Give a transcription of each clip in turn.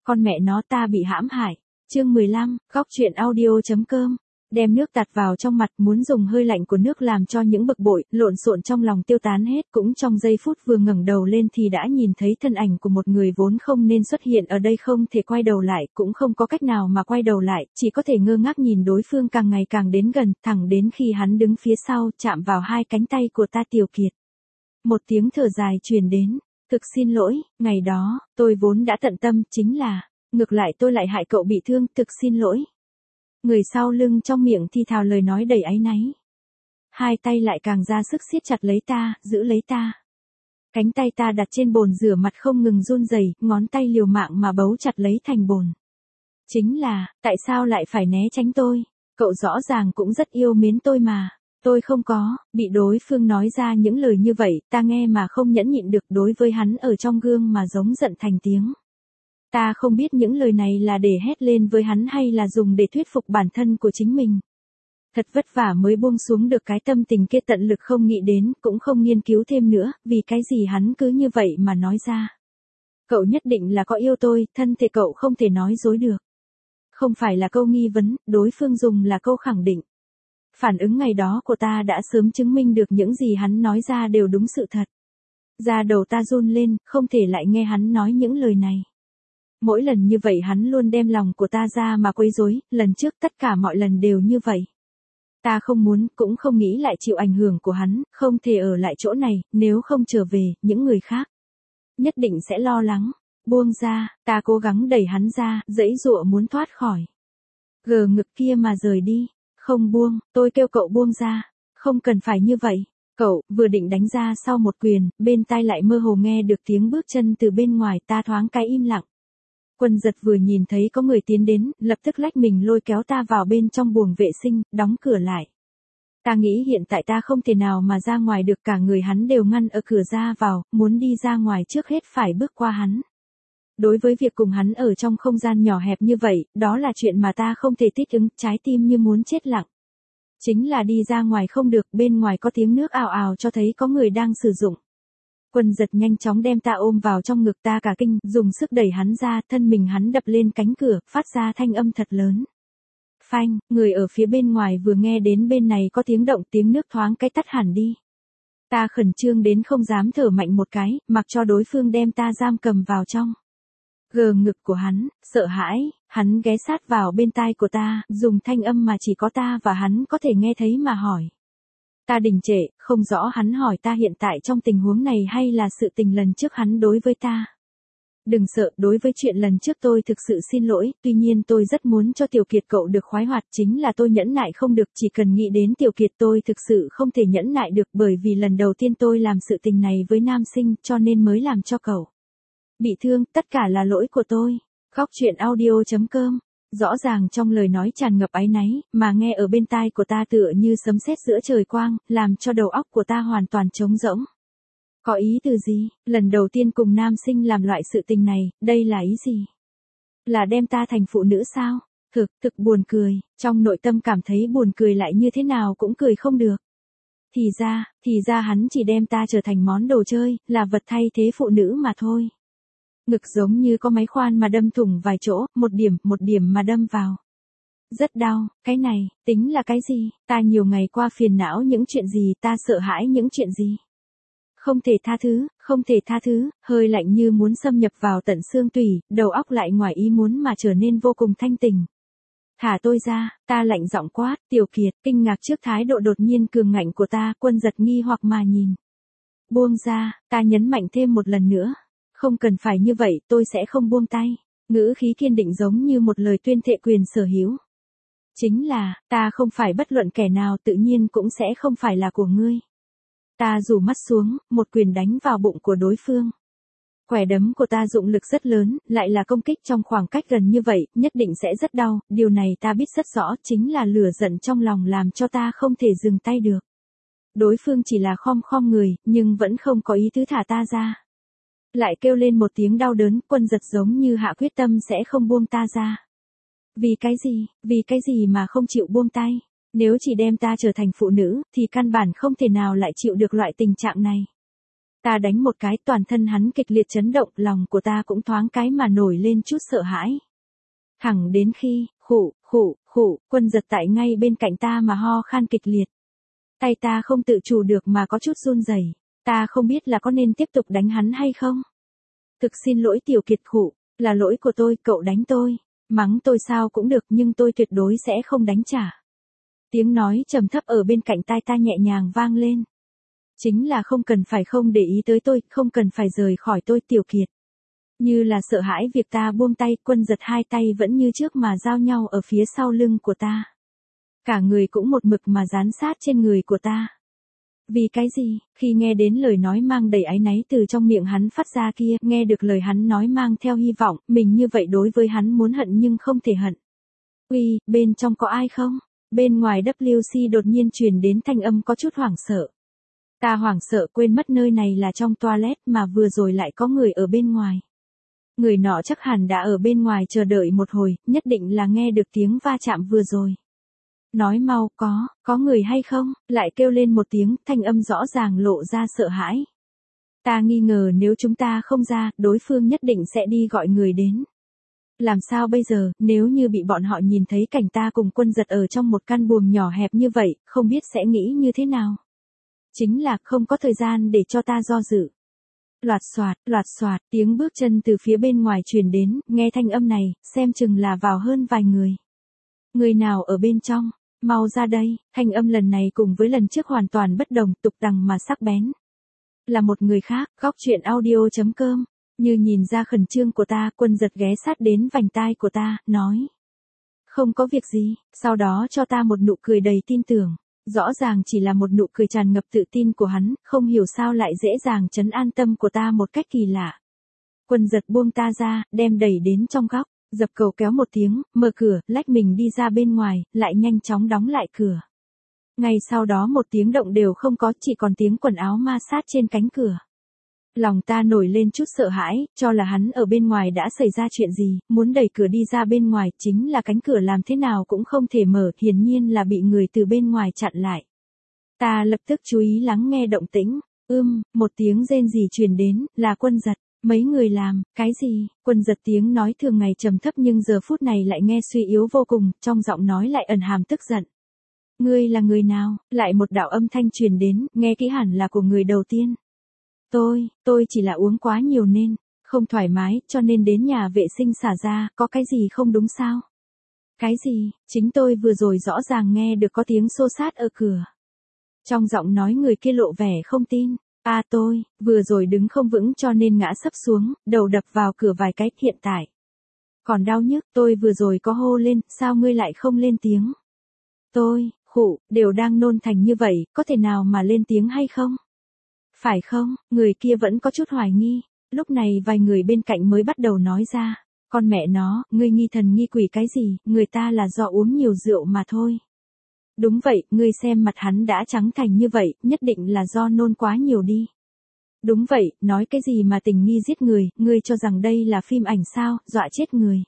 Con mẹ nó ta bị hãm hại. Chương 15, góc truyện audio.com. Đem nước tạt vào trong mặt, muốn dùng hơi lạnh của nước làm cho những bực bội, lộn xộn trong lòng tiêu tán hết. Cũng trong giây phút vừa ngẩng đầu lên thì đã nhìn thấy thân ảnh của một người vốn không nên xuất hiện ở đây, không thể quay đầu lại, cũng không có cách nào mà quay đầu lại, chỉ có thể ngơ ngác nhìn đối phương càng ngày càng đến gần, thẳng đến khi hắn đứng phía sau, chạm vào hai cánh tay của ta. Tiểu Kiệt. Một tiếng thở dài truyền đến. Thực xin lỗi, ngày đó, tôi vốn đã tận tâm, chính là, ngược lại tôi lại hại cậu bị thương, thực xin lỗi. Người sau lưng trong miệng thi thào lời nói đầy áy náy. Hai tay lại càng ra sức siết chặt lấy ta, giữ lấy ta. Cánh tay ta đặt trên bồn rửa mặt không ngừng run rẩy, ngón tay liều mạng mà bấu chặt lấy thành bồn. Chính là, tại sao lại phải né tránh tôi? Cậu rõ ràng cũng rất yêu mến tôi mà. Tôi không có, bị đối phương nói ra những lời như vậy, ta nghe mà không nhẫn nhịn được, đối với hắn ở trong gương mà giống giận thành tiếng. Ta không biết những lời này là để hét lên với hắn hay là dùng để thuyết phục bản thân của chính mình. Thật vất vả mới buông xuống được cái tâm tình kia, tận lực không nghĩ đến, cũng không nghiên cứu thêm nữa, vì cái gì hắn cứ như vậy mà nói ra. Cậu nhất định là có yêu tôi, thân thể cậu không thể nói dối được. Không phải là câu nghi vấn, đối phương dùng là câu khẳng định. Phản ứng ngày đó của ta đã sớm chứng minh được những gì hắn nói ra đều đúng sự thật. Da đầu ta run lên, không thể lại nghe hắn nói những lời này. Mỗi lần như vậy hắn luôn đem lòng của ta ra mà quấy rối, lần trước tất cả mọi lần đều như vậy. Ta không muốn, cũng không nghĩ lại chịu ảnh hưởng của hắn, không thể ở lại chỗ này, nếu không trở về, những người khác nhất định sẽ lo lắng. Buông ra, ta cố gắng đẩy hắn ra, giãy giụa muốn thoát khỏi gờ ngực kia mà rời đi. Không buông, tôi kêu cậu buông ra. Không cần phải như vậy. Cậu vừa định đánh ra sau một quyền, bên tai lại mơ hồ nghe được tiếng bước chân từ bên ngoài, ta thoáng cái im lặng. Quân Giật vừa nhìn thấy có người tiến đến, lập tức lách mình lôi kéo ta vào bên trong buồng vệ sinh, đóng cửa lại. Ta nghĩ hiện tại ta không thể nào mà ra ngoài được, cả người hắn đều ngăn ở cửa ra vào, muốn đi ra ngoài trước hết phải bước qua hắn. Đối với việc cùng hắn ở trong không gian nhỏ hẹp như vậy, đó là chuyện mà ta không thể thích ứng, trái tim như muốn chết lặng. Chính là đi ra ngoài không được, bên ngoài có tiếng nước ào ào cho thấy có người đang sử dụng. Quân Giật nhanh chóng đem ta ôm vào trong ngực, ta cả kinh, dùng sức đẩy hắn ra, thân mình hắn đập lên cánh cửa, phát ra thanh âm thật lớn. Phanh, người ở phía bên ngoài vừa nghe đến bên này có tiếng động, tiếng nước thoáng cái tắt hẳn đi. Ta khẩn trương đến không dám thở mạnh một cái, mặc cho đối phương đem ta giam cầm vào trong gờ ngực của hắn. Sợ hãi, hắn ghé sát vào bên tai của ta, dùng thanh âm mà chỉ có ta và hắn có thể nghe thấy mà hỏi. Ta đình trệ, không rõ hắn hỏi ta hiện tại trong tình huống này hay là sự tình lần trước hắn đối với ta. Đừng sợ, đối với chuyện lần trước tôi thực sự xin lỗi, tuy nhiên tôi rất muốn cho Tiểu Kiệt cậu được khoái hoạt, chính là tôi nhẫn nại không được, chỉ cần nghĩ đến Tiểu Kiệt tôi thực sự không thể nhẫn nại được, bởi vì lần đầu tiên tôi làm sự tình này với nam sinh, cho nên mới làm cho cậu bị thương, tất cả là lỗi của tôi. Góc truyện audio.com. Rõ ràng trong lời nói tràn ngập áy náy, mà nghe ở bên tai của ta tựa như sấm sét giữa trời quang, làm cho đầu óc của ta hoàn toàn trống rỗng. Có ý từ gì? Lần đầu tiên cùng nam sinh làm loại sự tình này, đây là ý gì? Là đem ta thành phụ nữ sao? Thực buồn cười, trong nội tâm cảm thấy buồn cười lại như thế nào cũng cười không được. Thì ra hắn chỉ đem ta trở thành món đồ chơi, là vật thay thế phụ nữ mà thôi. Ngực giống như có máy khoan mà đâm thủng vài chỗ, một điểm mà đâm vào. Rất đau, cái này, tính là cái gì? Ta nhiều ngày qua phiền não những chuyện gì, ta sợ hãi những chuyện gì? Không thể tha thứ, hơi lạnh như muốn xâm nhập vào tận xương tủy, đầu óc lại ngoài ý muốn mà trở nên vô cùng thanh tỉnh. Thả tôi ra, ta lạnh giọng quát. Tiểu Kiệt, kinh ngạc trước thái độ đột nhiên cường ngạnh của ta, Quân Giật nghi hoặc mà nhìn. Buông ra, ta nhấn mạnh thêm một lần nữa. Không cần phải như vậy, tôi sẽ không buông tay. Ngữ khí kiên định giống như một lời tuyên thệ quyền sở hữu. Chính là, ta không phải bất luận kẻ nào, tự nhiên cũng sẽ không phải là của ngươi. Ta rủ mắt xuống, một quyền đánh vào bụng của đối phương. Quẻ đấm của ta dụng lực rất lớn, lại là công kích trong khoảng cách gần như vậy, nhất định sẽ rất đau, điều này ta biết rất rõ, chính là lửa giận trong lòng làm cho ta không thể dừng tay được. Đối phương chỉ là khom người, nhưng vẫn không có ý tứ thả ta ra. Lại kêu lên một tiếng đau đớn, Quân Giật giống như hạ quyết tâm sẽ không buông ta ra. Vì cái gì mà không chịu buông tay? Nếu chỉ đem ta trở thành phụ nữ, thì căn bản không thể nào lại chịu được loại tình trạng này. Ta đánh một cái, toàn thân hắn kịch liệt chấn động, lòng của ta cũng thoáng cái mà nổi lên chút sợ hãi. Thẳng đến khi, Quân Giật tại ngay bên cạnh ta mà ho khan kịch liệt. Tay ta không tự chủ được mà có chút run rẩy. Ta không biết là có nên tiếp tục đánh hắn hay không. Thực xin lỗi Tiểu Kiệt khụ, là lỗi của tôi, cậu đánh tôi. Mắng tôi sao cũng được nhưng tôi tuyệt đối sẽ không đánh trả. Tiếng nói trầm thấp ở bên cạnh tai ta nhẹ nhàng vang lên. Chính là không cần phải không để ý tới tôi, không cần phải rời khỏi tôi Tiểu Kiệt. Như là sợ hãi việc ta buông tay, Quân Giật hai tay vẫn như trước mà giao nhau ở phía sau lưng của ta. Cả người cũng một mực mà dán sát trên người của ta. Vì cái gì, khi nghe đến lời nói mang đầy áy náy từ trong miệng hắn phát ra kia, nghe được lời hắn nói mang theo hy vọng, mình như vậy đối với hắn muốn hận nhưng không thể hận. Uy, bên trong có ai không? Bên ngoài WC đột nhiên truyền đến thanh âm có chút hoảng sợ. Ta hoảng sợ quên mất nơi này là trong toilet mà vừa rồi lại có người ở bên ngoài. Người nọ chắc hẳn đã ở bên ngoài chờ đợi một hồi, nhất định là nghe được tiếng va chạm vừa rồi. Nói mau, có người hay không? Lại kêu lên một tiếng, thanh âm rõ ràng lộ ra sợ hãi. Ta nghi ngờ nếu chúng ta không ra, đối phương nhất định sẽ đi gọi người đến. Làm sao bây giờ, nếu như bị bọn họ nhìn thấy cảnh ta cùng Quân Giật ở trong một căn buồng nhỏ hẹp như vậy, không biết sẽ nghĩ như thế nào? Chính là không có thời gian để cho ta do dự. Loạt xoạt, tiếng bước chân từ phía bên ngoài truyền đến, nghe thanh âm này, xem chừng là vào hơn vài người. Người nào ở bên trong? Mau ra đây, thanh âm lần này cùng với lần trước hoàn toàn bất đồng, tục tằng mà sắc bén. Là một người khác, góc chuyện audio.com. Như nhìn ra khẩn trương của ta, Quân Giật ghé sát đến vành tai của ta, nói. Không có việc gì, sau đó cho ta một nụ cười đầy tin tưởng. Rõ ràng chỉ là một nụ cười tràn ngập tự tin của hắn, không hiểu sao lại dễ dàng trấn an tâm của ta một cách kỳ lạ. Quân Giật buông ta ra, đem đẩy đến trong góc, dập cầu kéo một tiếng, mở cửa, lách mình đi ra bên ngoài, lại nhanh chóng đóng lại cửa. Ngay sau đó một tiếng động đều không có, chỉ còn tiếng quần áo ma sát trên cánh cửa. Lòng ta nổi lên chút sợ hãi, cho là hắn ở bên ngoài đã xảy ra chuyện gì, muốn đẩy cửa đi ra bên ngoài, chính là cánh cửa làm thế nào cũng không thể mở, hiển nhiên là bị người từ bên ngoài chặn lại. Ta lập tức chú ý lắng nghe động tĩnh, một tiếng rên rỉ truyền đến, là Quân Giật. Mấy người làm, cái gì? Quân Giật tiếng nói thường ngày trầm thấp nhưng giờ phút này lại nghe suy yếu vô cùng, trong giọng nói lại ẩn hàm tức giận. Ngươi là người nào? Lại một đạo âm thanh truyền đến, nghe kỹ hẳn là của người đầu tiên. Tôi chỉ là uống quá nhiều nên, không thoải mái, cho nên đến nhà vệ sinh xả ra, có cái gì không đúng sao? Cái gì? Chính tôi vừa rồi rõ ràng nghe được có tiếng xô xát ở cửa. Trong giọng nói người kia lộ vẻ không tin. Tôi, vừa rồi đứng không vững cho nên ngã sấp xuống, đầu đập vào cửa vài cái, hiện tại. Còn đau nhức, tôi vừa rồi có hô lên, sao ngươi lại không lên tiếng? Tôi, đều đang nôn thành như vậy, có thể nào mà lên tiếng hay không? Phải không, người kia vẫn có chút hoài nghi, lúc này vài người bên cạnh mới bắt đầu nói ra, con mẹ nó, ngươi nghi thần nghi quỷ cái gì, người ta là do uống nhiều rượu mà thôi. Đúng vậy, ngươi xem mặt hắn đã trắng thành như vậy, nhất định là do nôn quá nhiều đi. Đúng vậy, nói cái gì mà tình nghi giết người, ngươi cho rằng đây là phim ảnh sao, dọa chết người.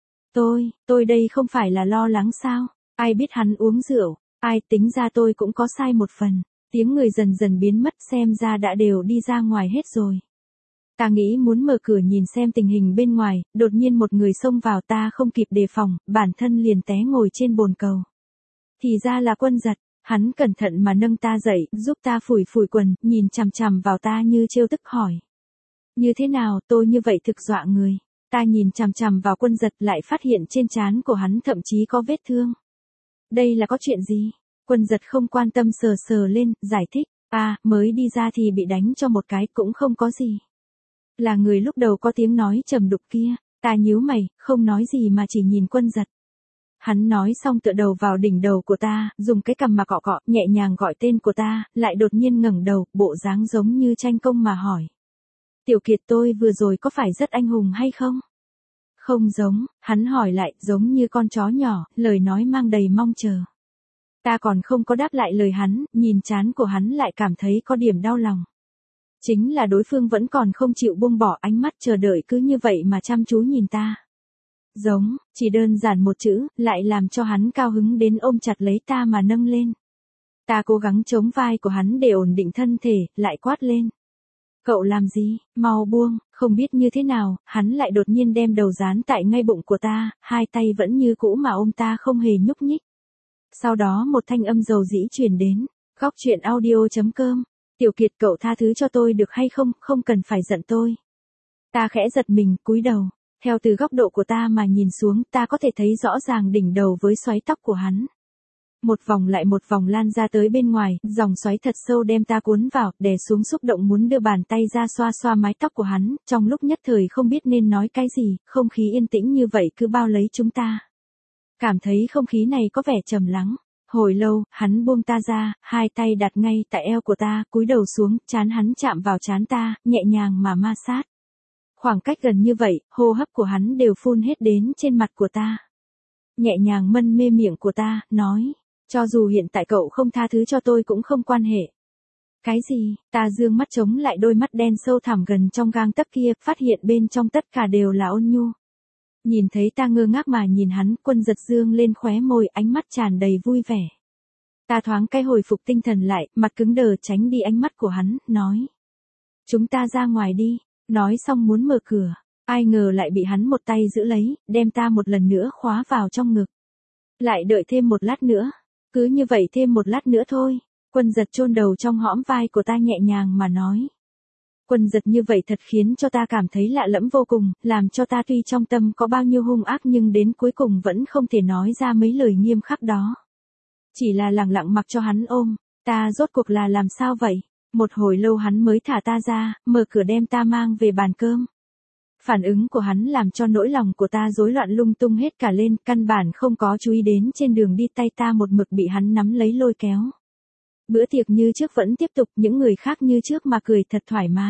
Tôi đây không phải là lo lắng sao, ai biết hắn uống rượu, tính ra tôi cũng có sai một phần. Tiếng người dần dần biến mất xem ra đã đều đi ra ngoài hết rồi. Ta nghĩ muốn mở cửa nhìn xem tình hình bên ngoài, đột nhiên một người xông vào ta không kịp đề phòng, bản thân liền té ngồi trên bồn cầu. Thì ra là Quân Giật, hắn cẩn thận mà nâng ta dậy, giúp ta phủi quần, nhìn chằm chằm vào ta như trêu tức hỏi. Như thế nào, tôi như vậy thực dọa người. Ta nhìn chằm chằm vào Quân Giật lại phát hiện trên trán của hắn thậm chí có vết thương. Đây là có chuyện gì? Quân Giật không quan tâm sờ lên, giải thích, mới đi ra thì bị đánh cho một cái cũng không có gì. Là người lúc đầu có tiếng nói trầm đục kia, ta nhíu mày, không nói gì mà chỉ nhìn Quân Giật. Hắn nói xong tựa đầu vào đỉnh đầu của ta, dùng cái cằm mà cọ, nhẹ nhàng gọi tên của ta, lại đột nhiên ngẩng đầu, bộ dáng giống như tranh công mà hỏi. Tiểu Kiệt tôi vừa rồi có phải rất anh hùng hay không? Không giống, hắn hỏi lại, giống như con chó nhỏ, lời nói mang đầy mong chờ. Ta còn không có đáp lại lời hắn, nhìn trán của hắn lại cảm thấy có điểm đau lòng. Chính là đối phương vẫn còn không chịu buông bỏ ánh mắt chờ đợi cứ như vậy mà chăm chú nhìn ta. Giống, chỉ đơn giản một chữ, lại làm cho hắn cao hứng đến ôm chặt lấy ta mà nâng lên. Ta cố gắng chống vai của hắn để ổn định thân thể, lại quát lên. Cậu làm gì, mau buông, không biết như thế nào, hắn lại đột nhiên đem đầu dán tại ngay bụng của ta, hai tay vẫn như cũ mà ôm ta không hề nhúc nhích. Sau đó một thanh âm dầu dĩ truyền đến, góc chuyện audio.com, Tiểu Kiệt cậu tha thứ cho tôi được hay không, không cần phải giận tôi. Ta khẽ giật mình, cúi đầu, theo từ góc độ của ta mà nhìn xuống, ta có thể thấy rõ ràng đỉnh đầu với xoáy tóc của hắn. Một vòng lại một vòng lan ra tới bên ngoài, dòng xoáy thật sâu đem ta cuốn vào, đè xuống xúc động muốn đưa bàn tay ra xoa xoa mái tóc của hắn, trong lúc nhất thời không biết nên nói cái gì, không khí yên tĩnh như vậy cứ bao lấy chúng ta. Cảm thấy không khí này có vẻ trầm lắng. Hồi lâu, hắn buông ta ra, hai tay đặt ngay tại eo của ta, cúi đầu xuống, trán hắn chạm vào trán ta, nhẹ nhàng mà ma sát. Khoảng cách gần như vậy, hô hấp của hắn đều phun hết đến trên mặt của ta. Nhẹ nhàng mân mê miệng của ta, nói, cho dù hiện tại cậu không tha thứ cho tôi cũng không quan hệ. Cái gì, ta dương mắt chống lại đôi mắt đen sâu thẳm gần trong gang tấc kia, phát hiện bên trong tất cả đều là ôn nhu. Nhìn thấy ta ngơ ngác mà nhìn hắn, Quân Giật dương lên khóe môi, ánh mắt tràn đầy vui vẻ. Ta thoáng cái hồi phục tinh thần lại, mặt cứng đờ tránh đi ánh mắt của hắn, nói. Chúng ta ra ngoài đi, nói xong muốn mở cửa, ai ngờ lại bị hắn một tay giữ lấy, đem ta một lần nữa khóa vào trong ngực. Lại đợi thêm một lát nữa, cứ như vậy thêm một lát nữa thôi, Quân Giật chôn đầu trong hõm vai của ta nhẹ nhàng mà nói. Quân Giật như vậy thật khiến cho ta cảm thấy lạ lẫm vô cùng, làm cho ta tuy trong tâm có bao nhiêu hung ác nhưng đến cuối cùng vẫn không thể nói ra mấy lời nghiêm khắc đó. Chỉ là lặng lặng mặc cho hắn ôm, ta rốt cuộc là làm sao vậy? Một hồi lâu hắn mới thả ta ra, mở cửa đem ta mang về bàn cơm. Phản ứng của hắn làm cho nỗi lòng của ta rối loạn lung tung hết cả lên, căn bản không có chú ý đến trên đường đi tay ta một mực bị hắn nắm lấy lôi kéo. Bữa tiệc như trước vẫn tiếp tục, những người khác như trước mà cười thật thoải mái.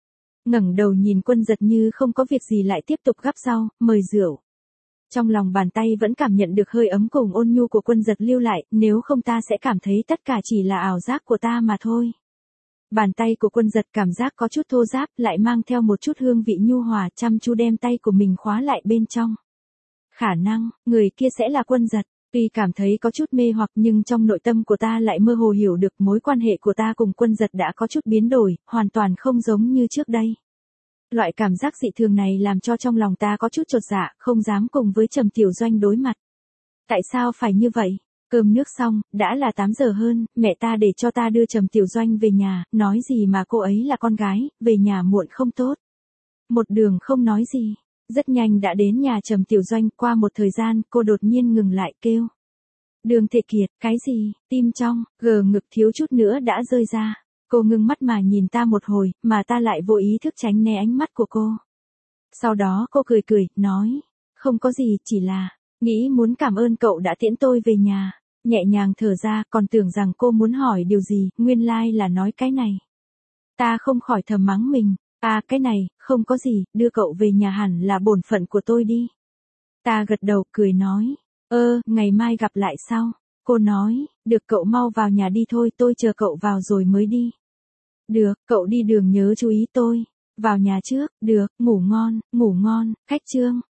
Ngẩng đầu nhìn Quân Giật như không có việc gì lại tiếp tục gắp rau, mời rượu. Trong lòng bàn tay vẫn cảm nhận được hơi ấm cùng ôn nhu của Quân Giật lưu lại, nếu không ta sẽ cảm thấy tất cả chỉ là ảo giác của ta mà thôi. Bàn tay của Quân Giật cảm giác có chút thô ráp, lại mang theo một chút hương vị nhu hòa, chăm chú đem tay của mình khóa lại bên trong. Khả năng, người kia sẽ là Quân Giật. Tuy cảm thấy có chút mê hoặc nhưng trong nội tâm của ta lại mơ hồ hiểu được mối quan hệ của ta cùng Quân Giật đã có chút biến đổi, hoàn toàn không giống như trước đây. Loại cảm giác dị thường này làm cho trong lòng ta có chút chột dạ, không dám cùng với Trầm Tiểu Doanh đối mặt. Tại sao phải như vậy? Cơm nước xong, đã là 8 giờ hơn, mẹ ta để cho ta đưa Trầm Tiểu Doanh về nhà, nói gì mà cô ấy là con gái, về nhà muộn không tốt. Một đường không nói gì. Rất nhanh đã đến nhà Trầm Tiểu Doanh, qua một thời gian, cô đột nhiên ngừng lại kêu. Đường Thể Kiệt, cái gì, tim trong, ngực thiếu chút nữa đã rơi ra. Cô ngưng mắt mà nhìn ta một hồi, mà ta lại vô ý thức tránh né ánh mắt của cô. Sau đó cô cười cười, nói, không có gì, chỉ là, nghĩ muốn cảm ơn cậu đã tiễn tôi về nhà. Nhẹ nhàng thở ra, còn tưởng rằng cô muốn hỏi điều gì, nguyên lai là nói cái này. Ta không khỏi thầm mắng mình. Cái này, không có gì, đưa cậu về nhà hẳn là bổn phận của tôi đi. Ta gật đầu, cười nói, ngày mai gặp lại sau. Cô nói, được cậu mau vào nhà đi thôi, tôi chờ cậu vào rồi mới đi. Được, cậu đi đường nhớ chú ý tôi. Vào nhà trước, được, ngủ ngon, khách trương.